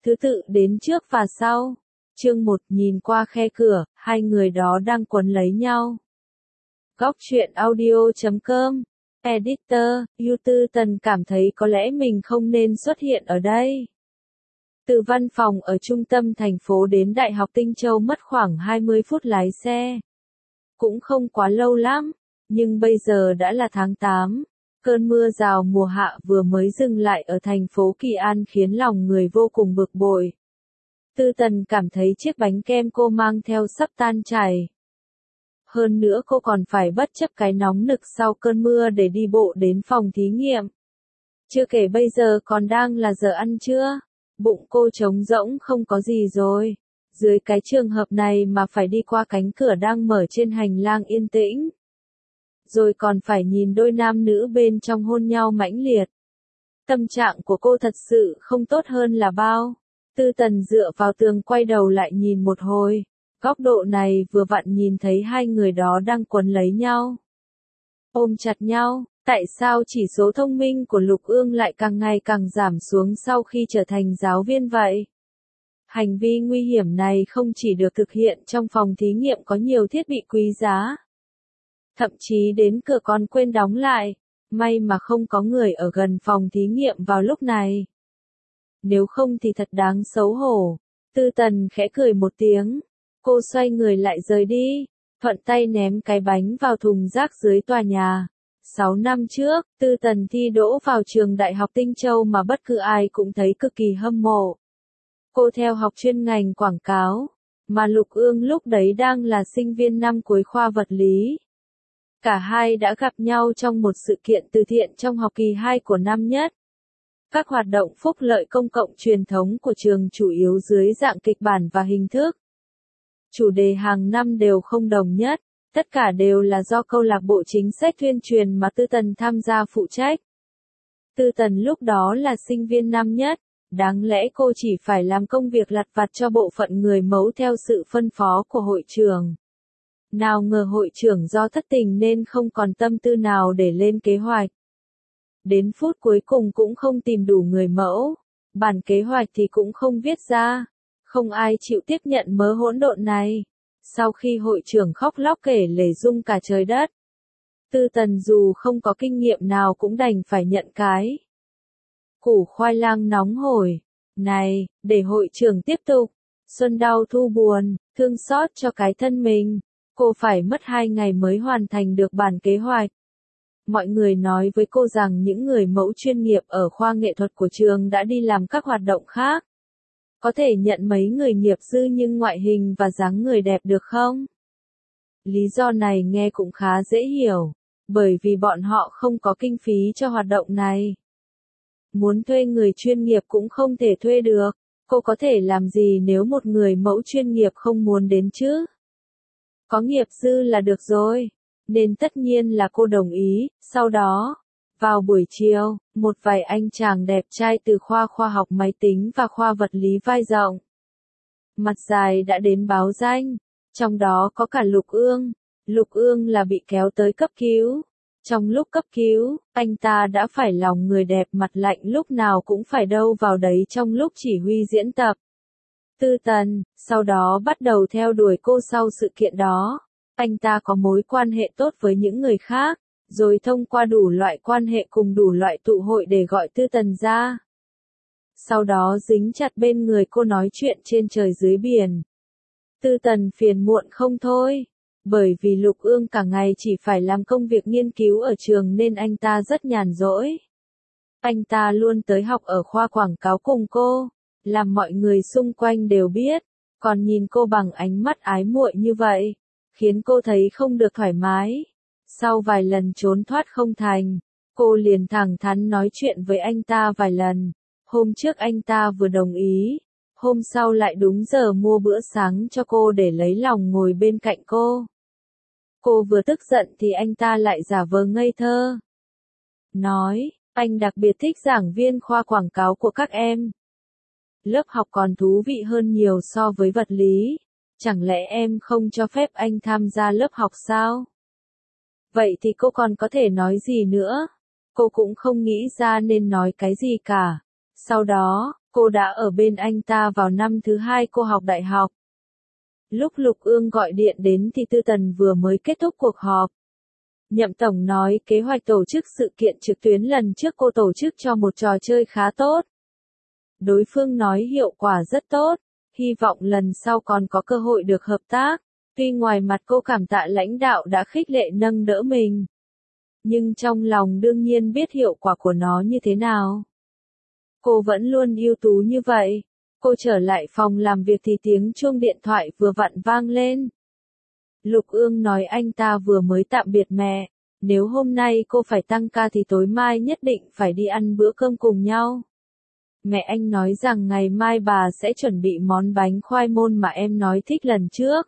thứ tự đến trước và sau. Chương 1 nhìn qua khe cửa, hai người đó đang quấn lấy nhau. Góc truyện audio.com. Editor, Tư Tần cảm thấy có lẽ mình không nên xuất hiện ở đây. Từ văn phòng ở trung tâm thành phố đến Đại học Tinh Châu mất khoảng 20 phút lái xe. Cũng không quá lâu lắm, nhưng bây giờ đã là tháng 8. Cơn mưa rào mùa hạ vừa mới dừng lại ở thành phố Kỳ An khiến lòng người vô cùng bực bội. Tư Tần cảm thấy chiếc bánh kem cô mang theo sắp tan chảy. Hơn nữa cô còn phải bất chấp cái nóng nực sau cơn mưa để đi bộ đến phòng thí nghiệm. Chưa kể bây giờ còn đang là giờ ăn trưa, bụng cô trống rỗng không có gì rồi. Dưới cái trường hợp này mà phải đi qua cánh cửa đang mở trên hành lang yên tĩnh. Rồi còn phải nhìn đôi nam nữ bên trong hôn nhau mãnh liệt. Tâm trạng của cô thật sự không tốt hơn là bao. Tư Tần dựa vào tường quay đầu lại nhìn một hồi. Góc độ này vừa vặn nhìn thấy hai người đó đang quấn lấy nhau. Ôm chặt nhau, tại sao chỉ số thông minh của Lục Ương lại càng ngày càng giảm xuống sau khi trở thành giáo viên vậy? Hành vi nguy hiểm này không chỉ được thực hiện trong phòng thí nghiệm có nhiều thiết bị quý giá. Thậm chí đến cửa còn quên đóng lại, may mà không có người ở gần phòng thí nghiệm vào lúc này. Nếu không thì thật đáng xấu hổ. Tư Tần khẽ cười một tiếng. Cô xoay người lại rời đi, thuận tay ném cái bánh vào thùng rác dưới tòa nhà. 6 năm trước, Tư Tần thi đỗ vào trường Đại học Tinh Châu mà bất cứ ai cũng thấy cực kỳ hâm mộ. Cô theo học chuyên ngành quảng cáo, mà Lục Ương lúc đấy đang là sinh viên năm cuối khoa vật lý. Cả hai đã gặp nhau trong một sự kiện từ thiện trong học kỳ 2 của năm nhất. Các hoạt động phúc lợi công cộng truyền thống của trường chủ yếu dưới dạng kịch bản và hình thức. Chủ đề hàng năm đều không đồng nhất, tất cả đều là do câu lạc bộ chính sách tuyên truyền mà Tư Tần tham gia phụ trách. Tư Tần lúc đó là sinh viên năm nhất, đáng lẽ cô chỉ phải làm công việc lặt vặt cho bộ phận người mẫu theo sự phân phó của hội trưởng. Nào ngờ hội trưởng do thất tình nên không còn tâm tư nào để lên kế hoạch. Đến phút cuối cùng cũng không tìm đủ người mẫu, bản kế hoạch thì cũng không viết ra. Không ai chịu tiếp nhận mớ hỗn độn này. Sau khi hội trưởng khóc lóc kể lể rung cả trời đất. Tư Tần dù không có kinh nghiệm nào cũng đành phải nhận cái củ khoai lang nóng hổi này, để hội trưởng tiếp tục. Xuân đau thu buồn, thương xót cho cái thân mình. Cô phải mất 2 ngày mới hoàn thành được bản kế hoạch. Mọi người nói với cô rằng những người mẫu chuyên nghiệp ở khoa nghệ thuật của trường đã đi làm các hoạt động khác. Có thể nhận mấy người nghiệp dư nhưng ngoại hình và dáng người đẹp được không? Lý do này nghe cũng khá dễ hiểu, bởi vì bọn họ không có kinh phí cho hoạt động này. Muốn thuê người chuyên nghiệp cũng không thể thuê được, cô có thể làm gì nếu một người mẫu chuyên nghiệp không muốn đến chứ? Có nghiệp dư là được rồi, nên tất nhiên là cô đồng ý. Sau đó, vào buổi chiều, một vài anh chàng đẹp trai từ khoa khoa học máy tính và khoa vật lý vai rộng, mặt dài đã đến báo danh, trong đó có cả Lục Ương. Lục Ương là bị kéo tới cấp cứu. Trong lúc cấp cứu, anh ta đã phải lòng người đẹp mặt lạnh lúc nào cũng phải đâu vào đấy trong lúc chỉ huy diễn tập. Tư Tần, sau đó bắt đầu theo đuổi cô sau sự kiện đó. Anh ta có mối quan hệ tốt với những người khác, rồi thông qua đủ loại quan hệ cùng đủ loại tụ hội để gọi Tư Tần ra. Sau đó dính chặt bên người cô nói chuyện trên trời dưới biển. Tư Tần phiền muộn không thôi, bởi vì Lục Ương cả ngày chỉ phải làm công việc nghiên cứu ở trường nên anh ta rất nhàn rỗi. Anh ta luôn tới học ở khoa quảng cáo cùng cô, làm mọi người xung quanh đều biết, còn nhìn cô bằng ánh mắt ái muội như vậy, khiến cô thấy không được thoải mái. Sau vài lần trốn thoát không thành, cô liền thẳng thắn nói chuyện với anh ta vài lần. Hôm trước anh ta vừa đồng ý, hôm sau lại đúng giờ mua bữa sáng cho cô để lấy lòng ngồi bên cạnh cô. Cô vừa tức giận thì anh ta lại giả vờ ngây thơ. Nói, anh đặc biệt thích giảng viên khoa quảng cáo của các em. Lớp học còn thú vị hơn nhiều so với vật lý. Chẳng lẽ em không cho phép anh tham gia lớp học sao? Vậy thì cô còn có thể nói gì nữa? Cô cũng không nghĩ ra nên nói cái gì cả. Sau đó, Cô đã ở bên anh ta vào năm thứ 2 cô học đại học. Lúc Lục Ương gọi điện đến thì Tư Tần vừa mới kết thúc cuộc họp. Nhậm Tổng nói kế hoạch tổ chức sự kiện trực tuyến lần trước cô tổ chức cho một trò chơi khá tốt. Đối phương nói hiệu quả rất tốt, hy vọng lần sau còn có cơ hội được hợp tác. Tuy ngoài mặt cô cảm tạ lãnh đạo đã khích lệ nâng đỡ mình, nhưng trong lòng đương nhiên biết hiệu quả của nó như thế nào. Cô vẫn luôn ưu tú như vậy. Cô trở lại phòng làm việc thì tiếng chuông điện thoại vừa vặn vang lên. Lục Ương nói anh ta vừa mới tạm biệt mẹ, nếu hôm nay cô phải tăng ca thì tối mai nhất định phải đi ăn bữa cơm cùng nhau. Mẹ anh nói rằng ngày mai bà sẽ chuẩn bị món bánh khoai môn mà em nói thích lần trước.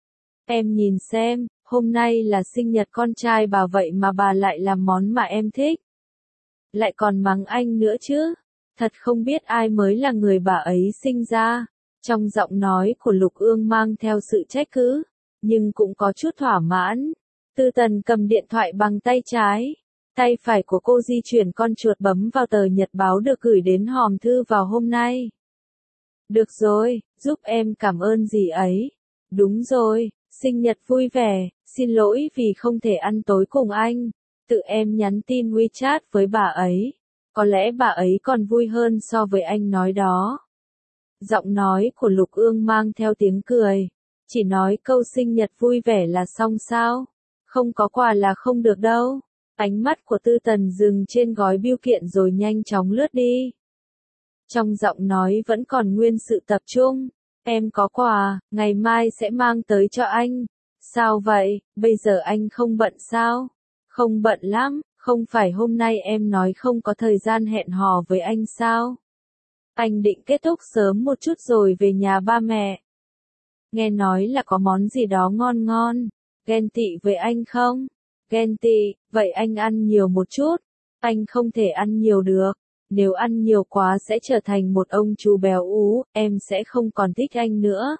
Em nhìn xem, hôm nay là sinh nhật con trai bà vậy mà bà lại làm món mà em thích. Lại còn mắng anh nữa chứ. Thật không biết ai mới là người bà ấy sinh ra. Trong giọng nói của Lục Ương mang theo sự trách cứ, nhưng cũng có chút thỏa mãn. Tư Tần cầm điện thoại bằng tay trái. Tay phải của cô di chuyển con chuột bấm vào tờ nhật báo được gửi đến hòm thư vào hôm nay. Được rồi, giúp em cảm ơn dì ấy. Đúng rồi, sinh nhật vui vẻ, xin lỗi vì không thể ăn tối cùng anh. Tự em nhắn tin WeChat với bà ấy. Có lẽ bà ấy còn vui hơn so với anh nói đó. Giọng nói của Lục Ương mang theo tiếng cười. Chỉ nói câu sinh nhật vui vẻ là xong sao? Không có quà là không được đâu. Ánh mắt của Tư Tần dừng trên gói bưu kiện rồi nhanh chóng lướt đi. Trong giọng nói vẫn còn nguyên sự tập trung. Em có quà, ngày mai sẽ mang tới cho anh. Sao vậy, bây giờ anh không bận sao? Không bận lắm, không phải hôm nay em nói không có thời gian hẹn hò với anh sao? Anh định kết thúc sớm một chút rồi về nhà ba mẹ. Nghe nói là có món gì đó ngon ngon. Ghen tị với anh không? Ghen tị, vậy anh ăn nhiều một chút. Anh không thể ăn nhiều được. Nếu ăn nhiều quá sẽ trở thành một ông chú béo ú, em sẽ không còn thích anh nữa.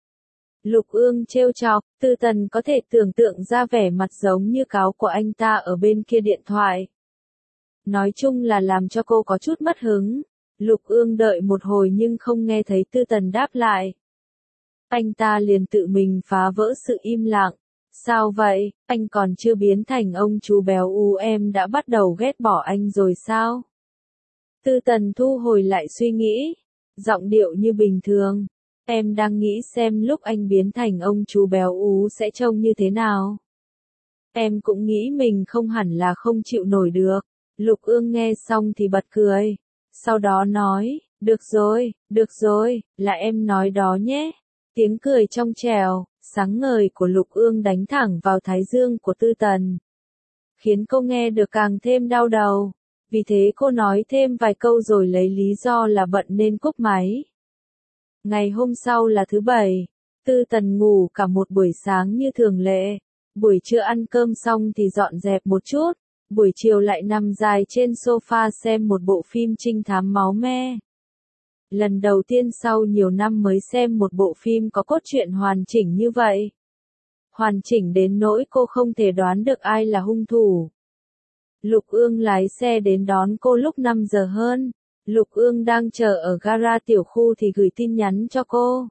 Lục Ương trêu chọc, Tư Tần có thể tưởng tượng ra vẻ mặt giống như cáo của anh ta ở bên kia điện thoại. Nói chung là làm cho cô có chút mất hứng. Lục Ương đợi một hồi nhưng không nghe thấy Tư Tần đáp lại. Anh ta liền tự mình phá vỡ sự im lặng. Sao vậy, anh còn chưa biến thành ông chú béo ú em đã bắt đầu ghét bỏ anh rồi sao? Tư Tần thu hồi lại suy nghĩ. Giọng điệu như bình thường. Em đang nghĩ xem lúc anh biến thành ông chú béo ú sẽ trông như thế nào. Em cũng nghĩ mình không hẳn là không chịu nổi được. Lục Ương nghe xong thì bật cười. Sau đó nói, được rồi, là em nói đó nhé. Tiếng cười trong trẻo, sáng ngời của Lục Ương đánh thẳng vào thái dương của Tư Tần. Khiến cô nghe được càng thêm đau đầu. Vì thế cô nói thêm vài câu rồi lấy lý do là bận nên cúp máy. Ngày hôm sau là thứ Bảy. Tư Tần ngủ cả một buổi sáng như thường lệ. Buổi trưa ăn cơm xong thì dọn dẹp một chút. Buổi chiều lại nằm dài trên sofa xem một bộ phim trinh thám máu me. Lần đầu tiên sau nhiều năm mới xem một bộ phim có cốt truyện hoàn chỉnh như vậy. Hoàn chỉnh đến nỗi cô không thể đoán được ai là hung thủ. Lục Ương lái xe đến đón cô lúc 5 giờ hơn. Lục Ương đang chờ ở gara tiểu khu thì gửi tin nhắn cho cô.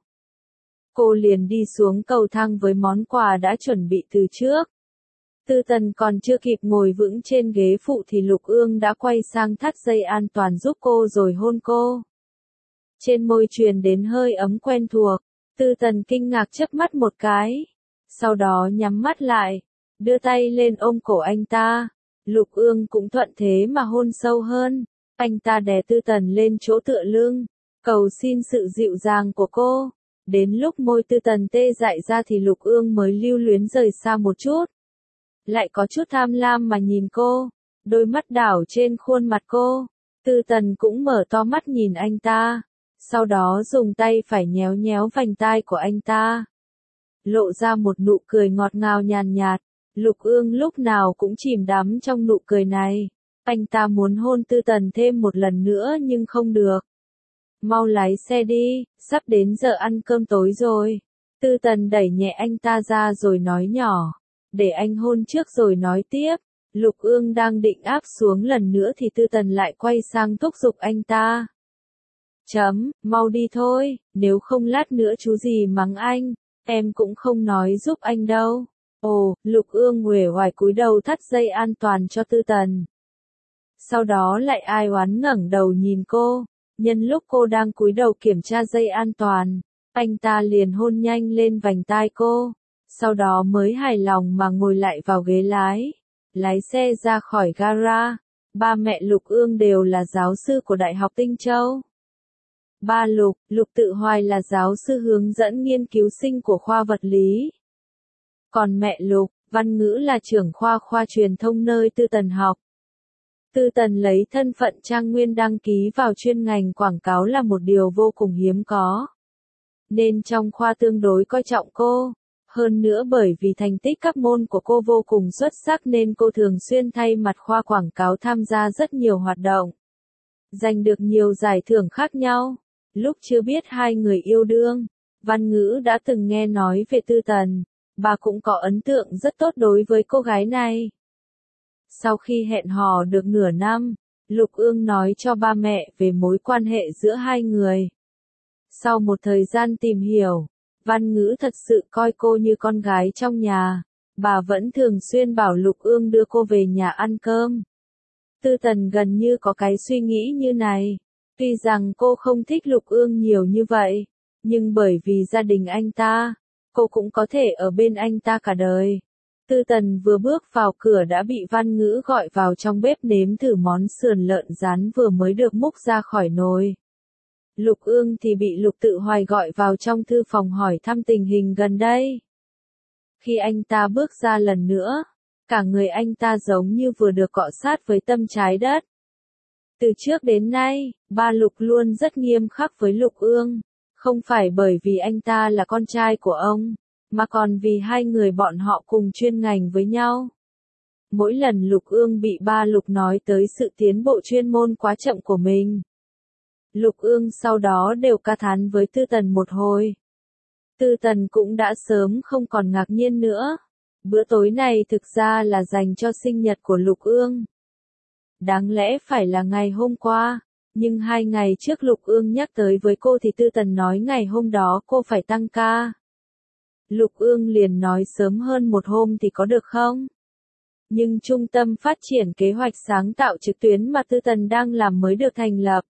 Cô liền đi xuống cầu thang với món quà đã chuẩn bị từ trước. Tư Tần còn chưa kịp ngồi vững trên ghế phụ thì Lục Ương đã quay sang thắt dây an toàn giúp cô rồi hôn cô. Trên môi truyền đến hơi ấm quen thuộc. Tư Tần kinh ngạc chớp mắt một cái. Sau đó nhắm mắt lại. Đưa tay lên ôm cổ anh ta. Lục Ương cũng thuận thế mà hôn sâu hơn. Anh ta đè Tư Tần lên chỗ tựa lưng. Cầu xin sự dịu dàng của cô. Đến lúc môi Tư Tần tê dại ra thì Lục Ương mới lưu luyến rời xa một chút. Lại có chút tham lam mà nhìn cô. Đôi mắt đảo trên khuôn mặt cô. Tư Tần cũng mở to mắt nhìn anh ta. Sau đó dùng tay phải nhéo nhéo vành tai của anh ta. Lộ ra một nụ cười ngọt ngào nhàn nhạt. Lục Ương lúc nào cũng chìm đắm trong nụ cười này. Anh ta muốn hôn Tư Tần thêm một lần nữa nhưng không được. Mau lái xe đi, sắp đến giờ ăn cơm tối rồi. Tư Tần đẩy nhẹ anh ta ra rồi nói nhỏ. Để anh hôn trước rồi nói tiếp. Lục Ương đang định áp xuống lần nữa thì Tư Tần lại quay sang thúc giục anh ta. Mau đi thôi, nếu không lát nữa chú gì mắng anh, em cũng không nói giúp anh đâu. Ồ, Lục Ương uể oải cúi đầu thắt dây an toàn cho Tư Tần. Sau đó lại ai oán ngẩng đầu nhìn cô, nhân lúc cô đang cúi đầu kiểm tra dây an toàn, anh ta liền hôn nhanh lên vành tai cô, sau đó mới hài lòng mà ngồi lại vào ghế lái xe ra khỏi gara. Ba mẹ Lục Ương đều là giáo sư của Đại học Tinh Châu. Ba Lục, Lục Tự Hoài là giáo sư hướng dẫn nghiên cứu sinh của khoa vật lý. Còn mẹ Lục, Văn Ngữ là trưởng khoa truyền thông nơi Tư Tần học. Tư Tần lấy thân phận Trang Nguyên đăng ký vào chuyên ngành quảng cáo là một điều vô cùng hiếm có. Nên trong khoa tương đối coi trọng cô. Hơn nữa bởi vì thành tích các môn của cô vô cùng xuất sắc nên cô thường xuyên thay mặt khoa quảng cáo tham gia rất nhiều hoạt động. Giành được nhiều giải thưởng khác nhau. Lúc chưa biết hai người yêu đương, Văn Ngữ đã từng nghe nói về Tư Tần. Bà cũng có ấn tượng rất tốt đối với cô gái này. Sau khi hẹn hò được nửa năm, Lục Ương nói cho ba mẹ về mối quan hệ giữa hai người. Sau một thời gian tìm hiểu, Văn Ngữ thật sự coi cô như con gái trong nhà. Bà vẫn thường xuyên bảo Lục Ương đưa cô về nhà ăn cơm. Tư Tần gần như có cái suy nghĩ như này. Tuy rằng cô không thích Lục Ương nhiều như vậy, nhưng bởi vì gia đình anh ta, cô cũng có thể ở bên anh ta cả đời. Tư Tần vừa bước vào cửa đã bị Văn Ngữ gọi vào trong bếp nếm thử món sườn lợn rán vừa mới được múc ra khỏi nồi. Lục Ương thì bị Lục Tự Hoài gọi vào trong thư phòng hỏi thăm tình hình gần đây. Khi anh ta bước ra lần nữa, cả người anh ta giống như vừa được cọ sát với tâm trái đất. Từ trước đến nay, ba Lục luôn rất nghiêm khắc với Lục Ương, không phải bởi vì anh ta là con trai của ông, mà còn vì hai người bọn họ cùng chuyên ngành với nhau. Mỗi lần Lục Ương bị ba Lục nói tới sự tiến bộ chuyên môn quá chậm của mình, Lục Ương sau đó đều ca thán với Tư Tần một hồi. Tư Tần cũng đã sớm không còn ngạc nhiên nữa. Bữa tối này thực ra là dành cho sinh nhật của Lục Ương. Đáng lẽ phải là ngày hôm qua, nhưng 2 ngày trước Lục Ương nhắc tới với cô thì Tư Tần nói ngày hôm đó cô phải tăng ca. Lục Ương liền nói sớm hơn một hôm thì có được không? Nhưng trung tâm phát triển kế hoạch sáng tạo trực tuyến mà Tư Tần đang làm mới được thành lập.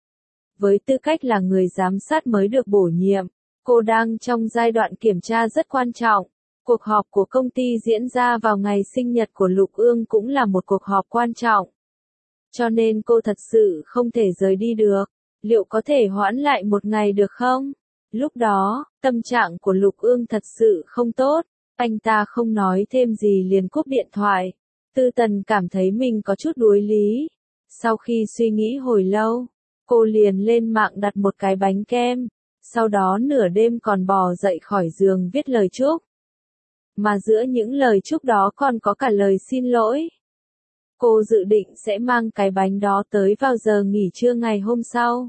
Với tư cách là người giám sát mới được bổ nhiệm, cô đang trong giai đoạn kiểm tra rất quan trọng. Cuộc họp của công ty diễn ra vào ngày sinh nhật của Lục Ương cũng là một cuộc họp quan trọng. Cho nên cô thật sự không thể rời đi được. Liệu có thể hoãn lại một ngày được không? Lúc đó, tâm trạng của Lục Ương thật sự không tốt. Anh ta không nói thêm gì liền cúp điện thoại. Tư Tần cảm thấy mình có chút đuối lý. Sau khi suy nghĩ hồi lâu, cô liền lên mạng đặt một cái bánh kem. Sau đó nửa đêm còn bò dậy khỏi giường viết lời chúc. Mà giữa những lời chúc đó còn có cả lời xin lỗi. Cô dự định sẽ mang cái bánh đó tới vào giờ nghỉ trưa ngày hôm sau.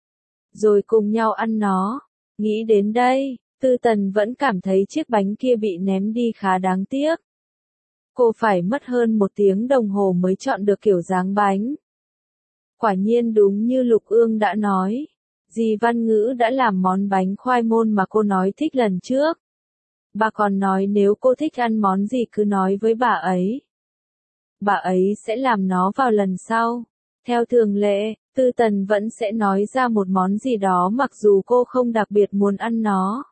Rồi cùng nhau ăn nó. Nghĩ đến đây, Tư Tần vẫn cảm thấy chiếc bánh kia bị ném đi khá đáng tiếc. Cô phải mất hơn 1 tiếng đồng hồ mới chọn được kiểu dáng bánh. Quả nhiên đúng như Lục Ương đã nói. Dì Văn Ngữ đã làm món bánh khoai môn mà cô nói thích lần trước. Bà còn nói nếu cô thích ăn món gì cứ nói với bà ấy. Bà ấy sẽ làm nó vào lần sau. Theo thường lệ, Tư Tần vẫn sẽ nói ra một món gì đó mặc dù cô không đặc biệt muốn ăn nó.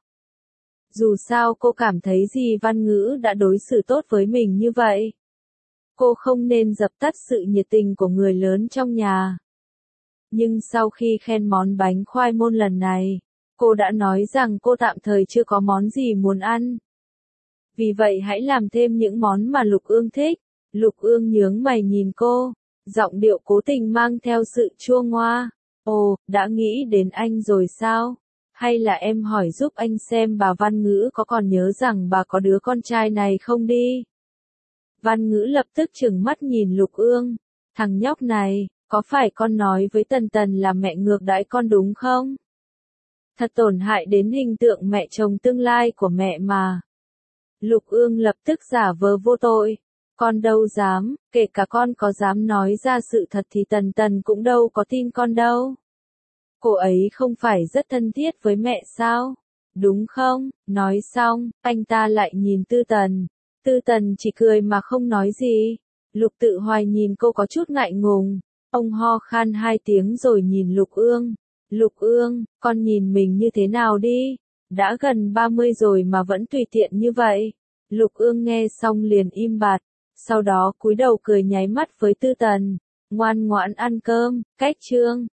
Dù sao cô cảm thấy dì Văn Ngữ đã đối xử tốt với mình như vậy. Cô không nên dập tắt sự nhiệt tình của người lớn trong nhà. Nhưng sau khi khen món bánh khoai môn lần này, cô đã nói rằng cô tạm thời chưa có món gì muốn ăn. Vì vậy hãy làm thêm những món mà Lục Ương thích. Lục Ương nhướng mày nhìn cô, giọng điệu cố tình mang theo sự chua ngoa. Ồ, đã nghĩ đến anh rồi sao? Hay là em hỏi giúp anh xem bà Văn Ngữ có còn nhớ rằng bà có đứa con trai này không đi? Văn Ngữ lập tức trừng mắt nhìn Lục Ương. Thằng nhóc này, có phải con nói với Tần Tần là mẹ ngược đãi con đúng không? Thật tổn hại đến hình tượng mẹ chồng tương lai của mẹ mà. Lục Ương lập tức giả vờ vô tội. Con đâu dám, kể cả con có dám nói ra sự thật thì Tần Tần cũng đâu có tin con đâu. Cô ấy không phải rất thân thiết với mẹ sao? Đúng không? Nói xong, anh ta lại nhìn Tư Tần. Tư Tần chỉ cười mà không nói gì. Lục Tự Hoài nhìn cô có chút ngại ngùng. Ông ho khan 2 tiếng rồi nhìn Lục Ương. Lục Ương, con nhìn mình như thế nào đi? Đã gần 30 rồi mà vẫn tùy tiện như vậy. Lục Ương nghe xong liền im bặt. Sau đó cúi đầu cười nháy mắt với Tư Tần. Ngoan ngoãn ăn cơm, cách chương.